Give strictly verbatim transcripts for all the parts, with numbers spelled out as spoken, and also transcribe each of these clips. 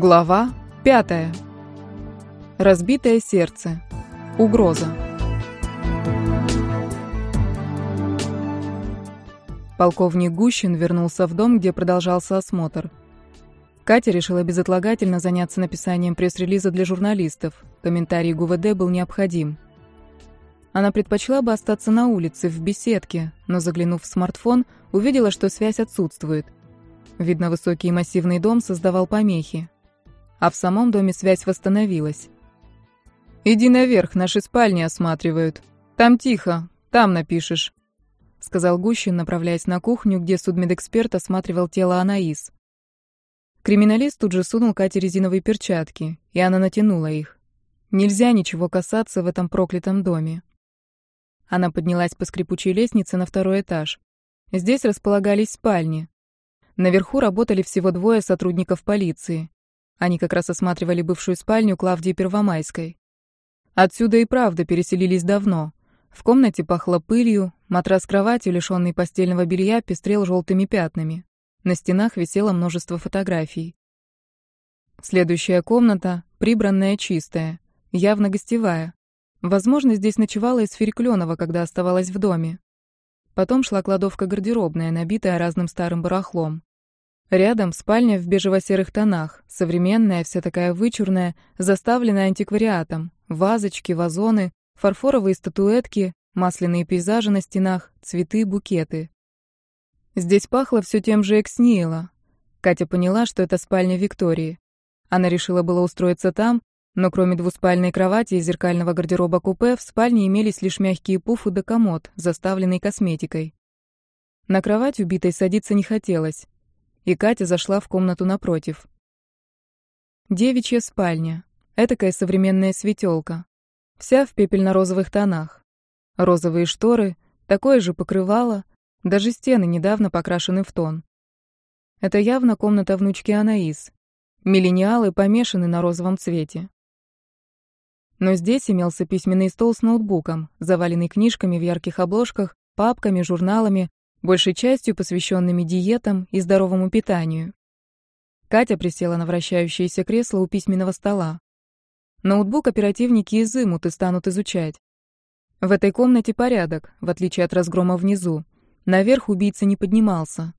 Глава пятая. Разбитое сердце. Угроза. Полковник Гущин вернулся в дом, где продолжался осмотр. Катя решила безотлагательно заняться написанием пресс-релиза для журналистов. Комментарий ГУВД был необходим. Она предпочла бы остаться на улице, в беседке, но, заглянув в смартфон, увидела, что связь отсутствует. Видно, высокий и массивный дом создавал помехи. А в самом доме связь восстановилась. «Иди наверх, наши спальни осматривают. Там тихо, там напишешь», — сказал Гущин, направляясь на кухню, где судмедэксперт осматривал тело Анаис. Криминалист тут же сунул Кате резиновые перчатки, и она натянула их. Нельзя ничего касаться в этом проклятом доме. Она поднялась по скрипучей лестнице на второй этаж. Здесь располагались спальни. Наверху работали всего двое сотрудников полиции. Они как раз осматривали бывшую спальню Клавдии Первомайской. Отсюда и правда переселились давно. В комнате пахло пылью, матрас кровати, лишённый постельного белья, пестрел желтыми пятнами. На стенах висело множество фотографий. Следующая комната, прибранная, чистая, явно гостевая. Возможно, здесь ночевала и Сферикленова, когда оставалась в доме. Потом шла кладовка-гардеробная, набитая разным старым барахлом. Рядом спальня в бежево-серых тонах, современная, вся такая вычурная, заставленная антиквариатом. Вазочки, вазоны, фарфоровые статуэтки, масляные пейзажи на стенах, цветы, букеты. Здесь пахло все тем же экс-нихило. Катя поняла, что это спальня Виктории. Она решила было устроиться там, но кроме двуспальной кровати и зеркального гардероба-купе в спальне имелись лишь мягкие пуфы да комод, заставленный косметикой. На кровать убитой садиться не хотелось, и Катя зашла в комнату напротив. Девичья спальня. Этакая современная светелка. Вся в пепельно-розовых тонах. Розовые шторы, такое же покрывало, даже стены недавно покрашены в тон. Это явно комната внучки Анаис. Миллениалы помешаны на розовом цвете. Но здесь имелся письменный стол с ноутбуком, заваленный книжками в ярких обложках, папками, журналами, большей частью посвященными диетам и здоровому питанию. Катя присела на вращающееся кресло у письменного стола. Ноутбук оперативники изымут и станут изучать. В этой комнате порядок, в отличие от разгрома внизу. Наверх убийца не поднимался.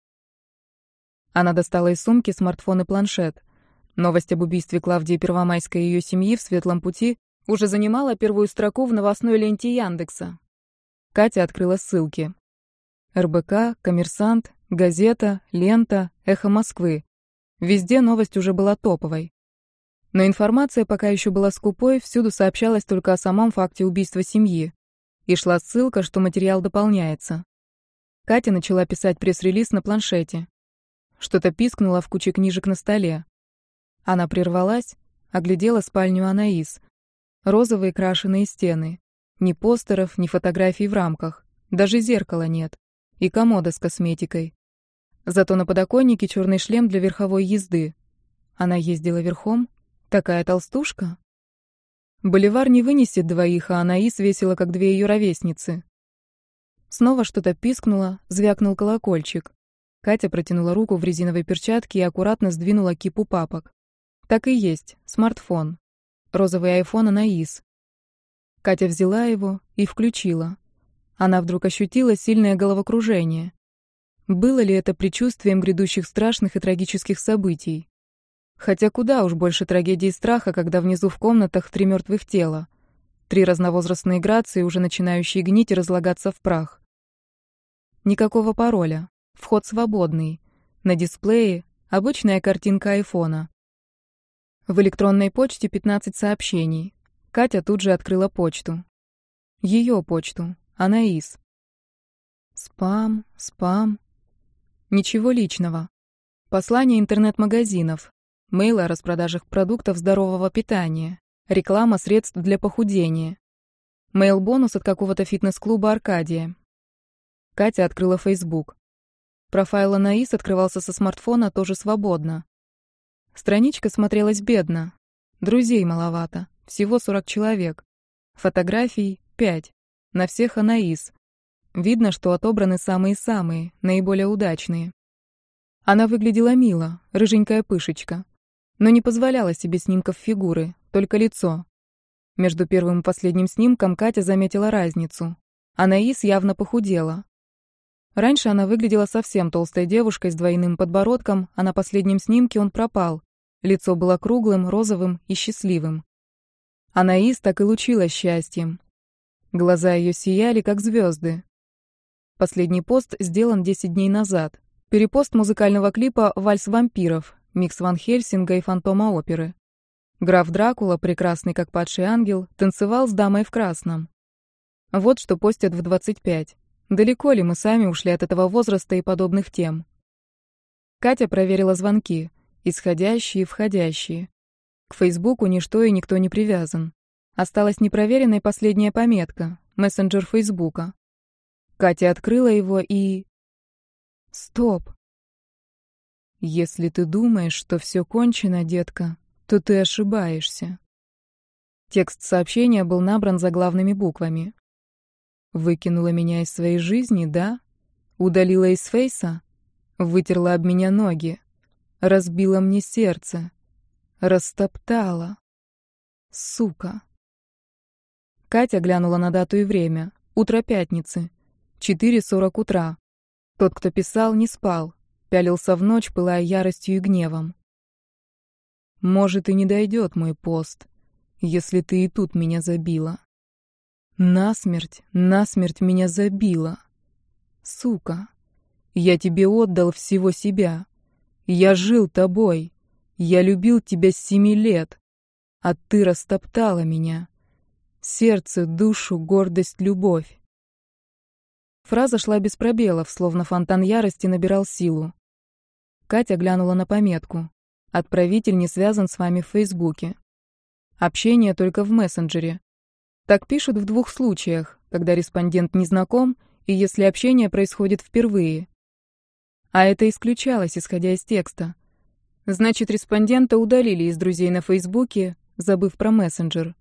Она достала из сумки смартфон и планшет. Новость об убийстве Клавдии Первомайской и ее семьи в Светлом пути уже занимала первую строку в новостной ленте Яндекса. Катя открыла ссылки. эр бэ ка, Коммерсант, Газета, Лента, Эхо Москвы. Везде новость уже была топовой. Но информация пока еще была скупой, всюду сообщалось только о самом факте убийства семьи. И шла ссылка, что материал дополняется. Катя начала писать пресс-релиз на планшете. Что-то пискнуло в куче книжек на столе. Она прервалась, оглядела спальню Анаис. Розовые крашеные стены. Ни постеров, ни фотографий в рамках. Даже зеркала нет. И комода с косметикой. Зато на подоконнике черный шлем для верховой езды. Она ездила верхом? Такая толстушка? Боливар не вынесет двоих, а Анаис весила, как две ее ровесницы. Снова что-то пискнуло, звякнул колокольчик. Катя протянула руку в резиновой перчатке и аккуратно сдвинула кипу папок. Так и есть, смартфон. Розовый айфон Анаис. Катя взяла его и включила. Она вдруг ощутила сильное головокружение. Было ли это предчувствием грядущих страшных и трагических событий? Хотя куда уж больше трагедии и страха, когда внизу в комнатах три мертвых тела. Три разновозрастные грации, уже начинающие гнить и разлагаться в прах. Никакого пароля. Вход свободный. На дисплее обычная картинка айфона. В электронной почте пятнадцать сообщений. Катя тут же открыла почту. Ее почту. Анаис. Спам, спам. Ничего личного. Послания интернет-магазинов. Мейлы о распродажах продуктов здорового питания. Реклама средств для похудения. Мейл-бонус от какого-то фитнес-клуба «Аркадия». Катя открыла Facebook. Профайл Анаис открывался со смартфона тоже свободно. Страничка смотрелась бедно. Друзей маловато. Всего сорок человек. Фотографий пять. На всех Анаис. Видно, что отобраны самые-самые, наиболее удачные. Она выглядела мило, рыженькая пышечка. но не позволяла себе снимков фигуры, только лицо. Между первым и последним снимком Катя заметила разницу. Анаис явно похудела. Раньше она выглядела совсем толстой девушкой с двойным подбородком, а на последнем снимке он пропал. Лицо было круглым, розовым и счастливым. Анаис так и лучилась счастьем. Глаза ее сияли, как звезды. Последний пост сделан десять дней назад. Перепост музыкального клипа «Вальс вампиров», микс Ван Хельсинга и Фантома оперы. Граф Дракула, прекрасный как падший ангел, танцевал с дамой в красном. Вот что постят в двадцать пять. Далеко ли мы сами ушли от этого возраста и подобных тем? Катя проверила звонки, исходящие и входящие. К Фейсбуку ничто и никто не привязан. Осталась непроверенной последняя пометка — мессенджер Фейсбука. Катя открыла его и... Стоп. Если ты думаешь, что все кончено, детка, то ты ошибаешься. Текст сообщения был набран заглавными буквами. Выкинула меня из своей жизни, да? Удалила из фейса? Вытерла об меня ноги. Разбила мне сердце. Растоптала. Сука. Катя глянула на дату и время. Утро пятницы. четыре сорок утра. Тот, кто писал, не спал. Пялился в ночь, пылая яростью и гневом. Может, и не дойдет мой пост, если ты и тут меня забила. Насмерть, насмерть меня забила. Сука. Я тебе отдал всего себя. Я жил тобой. Я любил тебя с семи лет. А ты растоптала меня. Сердце, душу, гордость, любовь. Фраза шла без пробелов, словно фонтан ярости набирал силу. Катя глянула на пометку. Отправитель не связан с вами в Фейсбуке. Общение только в мессенджере. Так пишут в двух случаях, когда респондент не знаком и если общение происходит впервые. А это исключалось, исходя из текста. Значит, респондента удалили из друзей на Фейсбуке, забыв про мессенджер.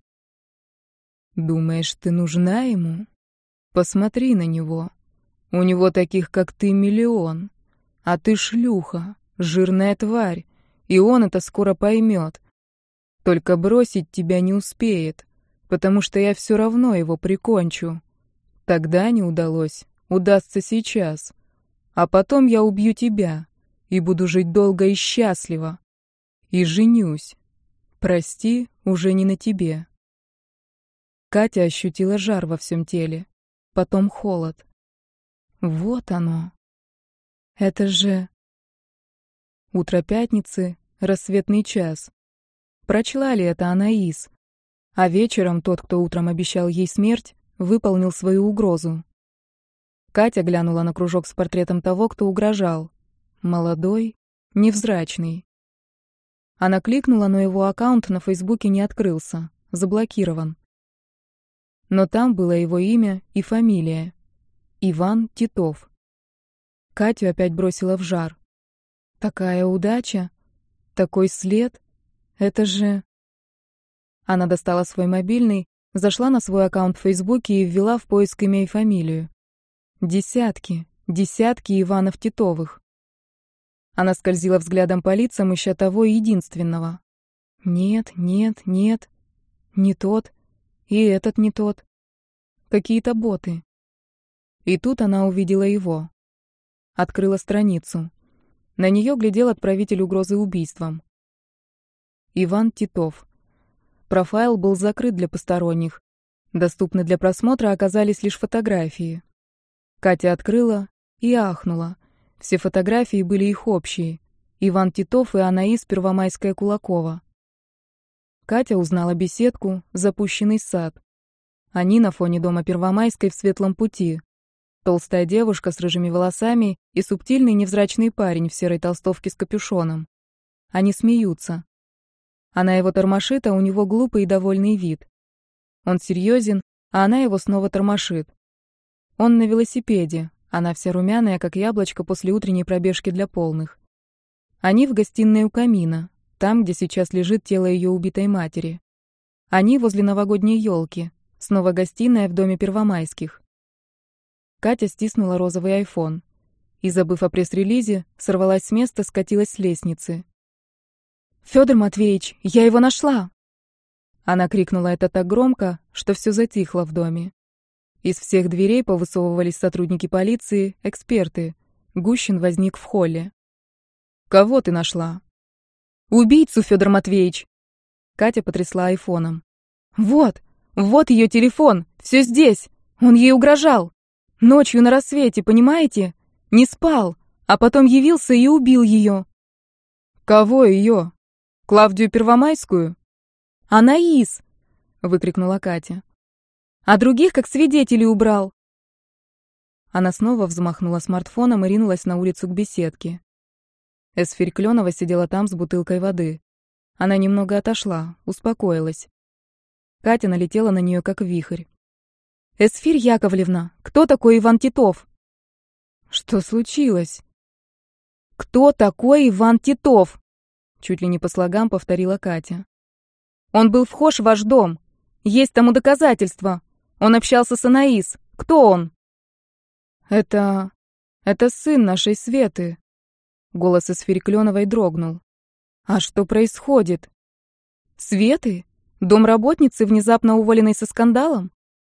Думаешь, ты нужна ему? Посмотри на него. У него таких, как ты, миллион. А ты шлюха, жирная тварь, и он это скоро поймет. Только бросить тебя не успеет, потому что я все равно его прикончу. Тогда не удалось, удастся сейчас. А потом я убью тебя и буду жить долго и счастливо. И женюсь. Прости, уже не на тебе. Катя ощутила жар во всем теле, потом холод. Вот оно. Это же... Утро пятницы, рассветный час. Прочла ли это Анаис? А вечером тот, кто утром обещал ей смерть, выполнил свою угрозу. Катя глянула на кружок с портретом того, кто угрожал. Молодой, невзрачный. Она кликнула, но его аккаунт на Фейсбуке не открылся, заблокирован. Но там было его имя и фамилия. Иван Титов. Катю опять бросила в жар. Такая удача, такой след. Это же... Она достала свой мобильный, зашла на свой аккаунт в Фейсбуке и ввела в поиск имя и фамилию. Десятки, десятки Иванов Титовых. Она скользила взглядом по лицам, ища того единственного. Нет, нет, нет. Не тот. И этот не тот. Какие-то боты. И тут она увидела его. Открыла страницу. На нее глядел отправитель угрозы убийством. Иван Титов. Профайл был закрыт для посторонних. Доступны для просмотра оказались лишь фотографии. Катя открыла и ахнула. Все фотографии были их общие. Иван Титов и Анаис Первомайская-Кулакова. Катя узнала беседку, запущенный сад. Они на фоне дома Первомайской в светлом пути. Толстая девушка с рыжими волосами и субтильный невзрачный парень в серой толстовке с капюшоном. Они смеются. Она его тормошит, а у него глупый и довольный вид. Он серьезен, а она его снова тормошит. Он на велосипеде, она вся румяная, как яблочко после утренней пробежки для полных. Они в гостиной у камина, там, где сейчас лежит тело ее убитой матери. Они возле новогодней елки, снова гостиная в доме Первомайских. Катя стиснула розовый айфон и, забыв о пресс-релизе, сорвалась с места, скатилась с лестницы. Федор Матвеевич, я его нашла!» Она крикнула это так громко, что все затихло в доме. Из всех дверей повысовывались сотрудники полиции, эксперты. Гущин возник в холле. «Кого ты нашла?» «Убийцу, Федор Матвеевич!» Катя потрясла айфоном. «Вот! Вот ее телефон! Все здесь! Он ей угрожал! Ночью на рассвете, понимаете? Не спал, а потом явился и убил ее!» «Кого ее? Клавдию Первомайскую?» «Анаис!» — выкрикнула Катя. «А других как свидетелей убрал!» Она снова взмахнула смартфоном и ринулась на улицу к беседке. Эсфирь Клёнова сидела там с бутылкой воды. Она немного отошла, успокоилась. Катя налетела на нее как вихрь. «Эсфирь Яковлевна, кто такой Иван Титов?» «Что случилось?» «Кто такой Иван Титов?» Чуть ли не по слогам повторила Катя. «Он был вхож в ваш дом. Есть тому доказательства. Он общался с Анаис. Кто он?» «Это... это сын нашей Светы». Голос Эсфири Клёновой дрогнул. «А что происходит?» «Светы? Домработницы, внезапно уволенной со скандалом?»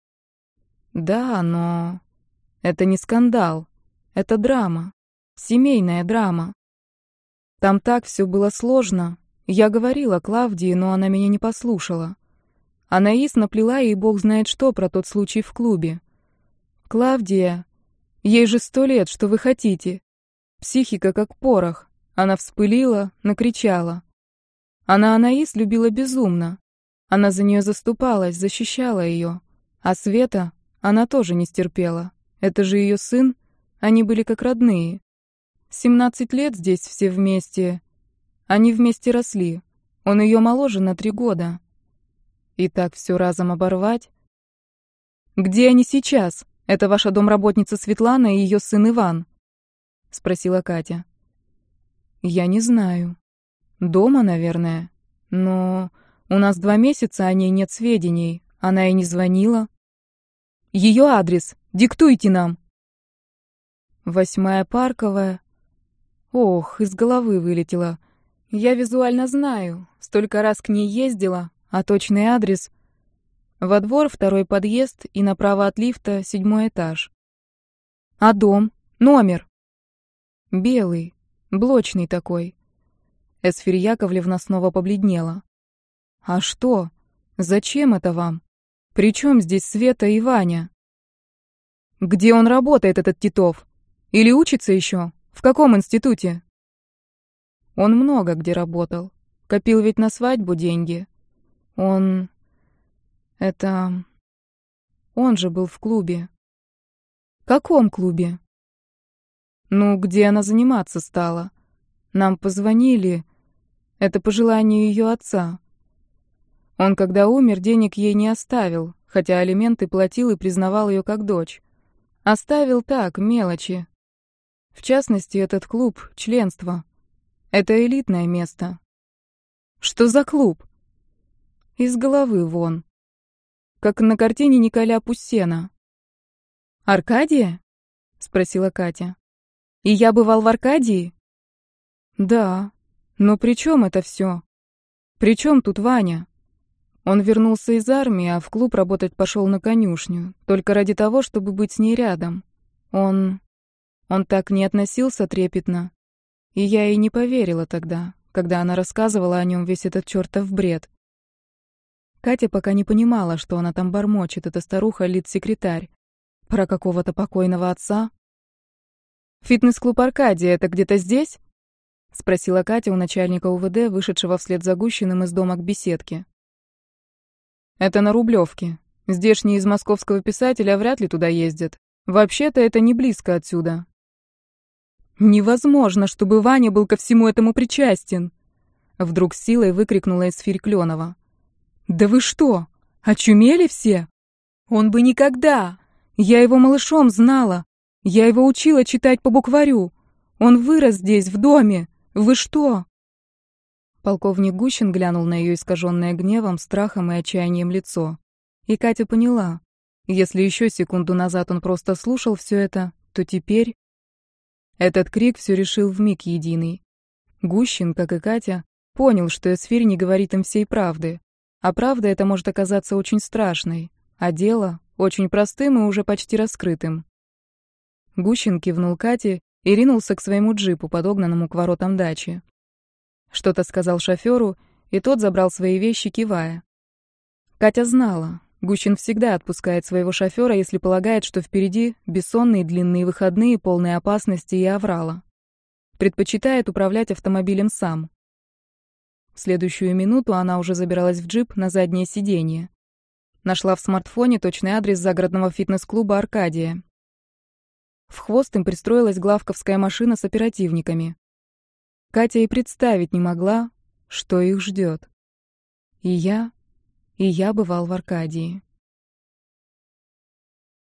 «Да, но... это не скандал. Это драма. Семейная драма. Там так все было сложно. Я говорила Клавдии, но она меня не послушала. Анаис наплела ей бог знает что про тот случай в клубе. Клавдия... ей же сто лет, что вы хотите. Психика как порох. Она вспылила, накричала. Она Анаис любила безумно. Она за нее заступалась, защищала ее. А Света, она тоже не стерпела. Это же ее сын, они были как родные. Семнадцать лет здесь все вместе. Они вместе росли. Он ее моложе на три года. И так все разом оборвать? Где они сейчас? Это ваша домработница Светлана и ее сын Иван? Спросила Катя. Я не знаю. Дома, наверное. Но у нас два месяца о ней нет сведений. Она и не звонила. Ее адрес. Диктуйте нам. Восьмая Парковая. Ох, из головы вылетело. Я визуально знаю. Столько раз к ней ездила, а точный адрес... Во двор второй подъезд и направо от лифта седьмой этаж. А дом? Номер? Белый, блочный такой. Эсфирь Яковлевна снова побледнела. А что? Зачем это вам? Причем здесь Света и Ваня? Где он работает, этот Титов? Или учится еще? В каком институте? Он много где работал. Копил ведь на свадьбу деньги. Он... Это... Он же был в клубе. Каком клубе? Ну, где она заниматься стала? Нам позвонили. Это по желанию ее отца. Он, когда умер, денег ей не оставил, хотя алименты платил и признавал ее как дочь. Оставил так, мелочи. В частности, этот клуб — членство. Это элитное место. Что за клуб? Из головы вон. Как на картине Николя Пуссена. «Аркадия?» — спросила Катя. «И я бывал в Аркадии?» «Да. Но при чем это все? При чем тут Ваня? Он вернулся из армии, а в клуб работать пошел на конюшню, только ради того, чтобы быть с ней рядом. Он... Он так не относился трепетно. И я ей не поверила тогда, когда она рассказывала о нем весь этот чертов бред». Катя пока не понимала, что она там бормочет, эта старуха-лид-секретарь. Про какого-то покойного отца. «Фитнес-клуб «Аркадия» — это где-то здесь?» — спросила Катя у начальника УВД, вышедшего вслед за Гущиным из дома к беседке. «Это на Рублевке. Здешние из московского писателя вряд ли туда ездят. Вообще-то это не близко отсюда». «Невозможно, чтобы Ваня был ко всему этому причастен!» Вдруг с силой выкрикнула Эсфирь Клёнова. «Да вы что, очумели все? Он бы никогда! Я его малышом знала. Я его учила читать по букварю. Он вырос здесь, в доме. Вы что?» Полковник Гущин глянул на ее искаженное гневом, страхом и отчаянием лицо. И Катя поняла. Если еще секунду назад он просто слушал все это, то теперь... Этот крик все решил вмиг единый. Гущин, как и Катя, понял, что Эсфирь не говорит им всей правды. А правда это может оказаться очень страшной, а дело — очень простым и уже почти раскрытым. Гущин кивнул Кате и ринулся к своему джипу, подогнанному к воротам дачи. Что-то сказал шоферу, и тот забрал свои вещи, кивая. Катя знала, Гущин всегда отпускает своего шофера, если полагает, что впереди бессонные длинные выходные, полные опасности и аврала. Предпочитает управлять автомобилем сам. В следующую минуту она уже забиралась в джип на заднее сиденье. Нашла в смартфоне точный адрес загородного фитнес-клуба «Аркадия». В хвост им пристроилась главковская машина с оперативниками. Катя и представить не могла, что их ждет. И я, и я бывал в Аркадии.